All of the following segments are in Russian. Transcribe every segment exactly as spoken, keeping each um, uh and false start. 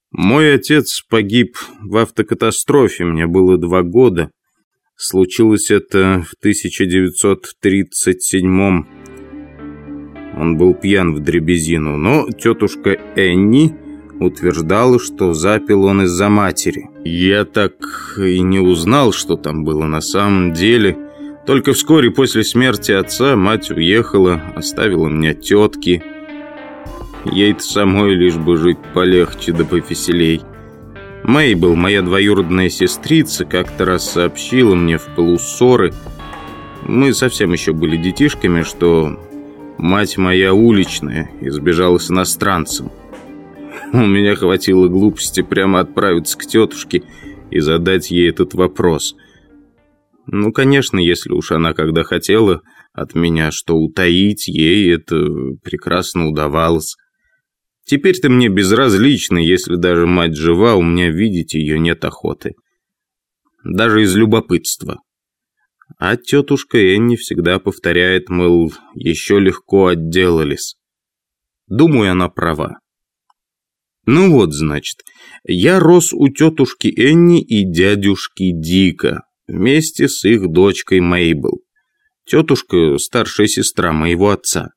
Мой отец погиб в автокатастрофе, мне было два года. Случилось это в тысяча девятьсот тридцать седьмом. Он был пьян в дребезину, но тетушка Энни утверждала, что запил он из-за матери. Я так и не узнал, что там было на самом деле. Только вскоре после смерти отца мать уехала, оставила меня тетки. Ей-то самой лишь бы жить полегче да повеселей. Мейбл, моя двоюродная сестрица, как-то раз сообщила мне в пылу ссоры, мы совсем еще были детишками, что мать моя уличная и сбежала с иностранцем. У меня хватило глупости прямо отправиться к тетушке и задать ей этот вопрос. Ну, конечно, если уж она когда хотела от меня что утаить, ей это прекрасно удавалось. Теперь-то мне безразлично, если даже мать жива, у меня видеть ее нет охоты. Даже из любопытства. А тетушка Энни всегда повторяет, мол, еще легко отделались. Думаю, она права. Ну вот, значит, я рос у тетушки Энни и дядюшки Дика, вместе с их дочкой Мейбл. Тетушка – старшая сестра моего отца.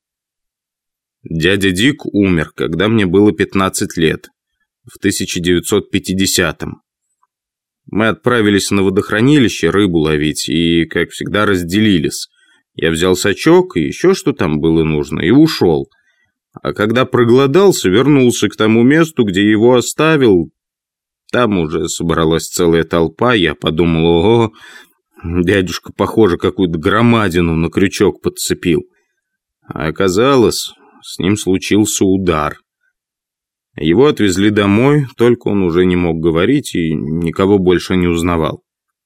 Дядя Дик умер, когда мне было пятнадцать лет, в тысяча девятьсот пятидесятом. Мы отправились на водохранилище рыбу ловить и, как всегда, разделились. Я взял сачок и еще что там было нужно, и ушел. А когда проголодался, вернулся к тому месту, где его оставил. Там уже собралась целая толпа, я подумал, ого, дядюшка, похоже, какую-то громадину на крючок подцепил. А оказалось, с ним случился удар. Его отвезли домой, только он уже не мог говорить и никого больше не узнавал.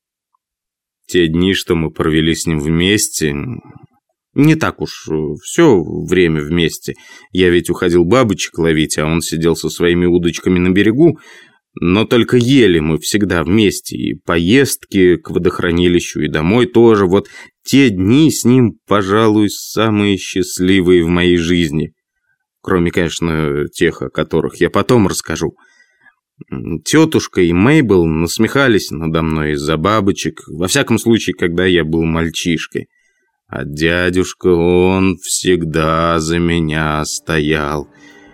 Те дни, что мы провели с ним вместе, не так уж все время вместе. Я ведь уходил бабочек ловить, а он сидел со своими удочками на берегу, но только ели мы всегда вместе, и поездки к водохранилищу, и домой тоже. Вот те дни с ним, пожалуй, самые счастливые в моей жизни. Кроме, конечно, тех, о которых я потом расскажу. Тетушка и Мейбл насмехались надо мной из-за бабочек, во всяком случае, когда я был мальчишкой. А дядюшка, он всегда за меня стоял.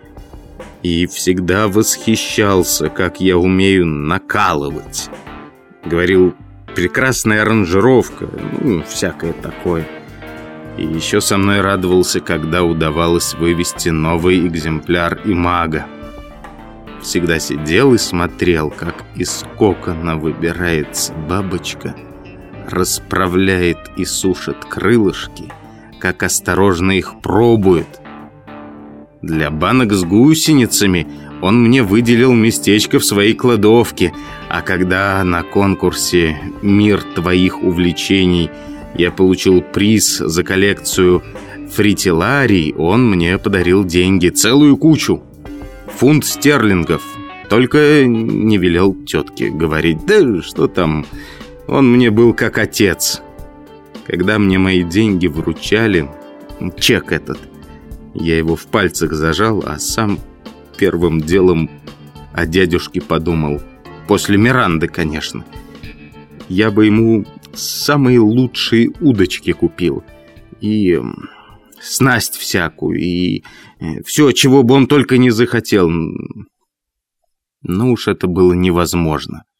И всегда восхищался, как я умею накалывать. Говорил, прекрасная аранжировка, ну, всякое такое. И еще со мной радовался, когда удавалось вывести новый экземпляр имага. Всегда сидел и смотрел, как из кокона выбирается бабочка, расправляет и сушит крылышки, как осторожно их пробует. Для банок с гусеницами он мне выделил местечко в своей кладовке, а когда на конкурсе «Мир твоих увлечений» я получил приз за коллекцию фритиларий, он мне подарил деньги, целую кучу, фунт стерлингов. Только не велел тетке говорить, да что там, он мне был как отец. Когда мне мои деньги вручали, чек этот, я его в пальцах зажал, а сам первым делом о дядюшке подумал. После Миранды, конечно. Я бы ему самые лучшие удочки купил. И снасть всякую, и все, чего бы он только не захотел. Но уж это было невозможно.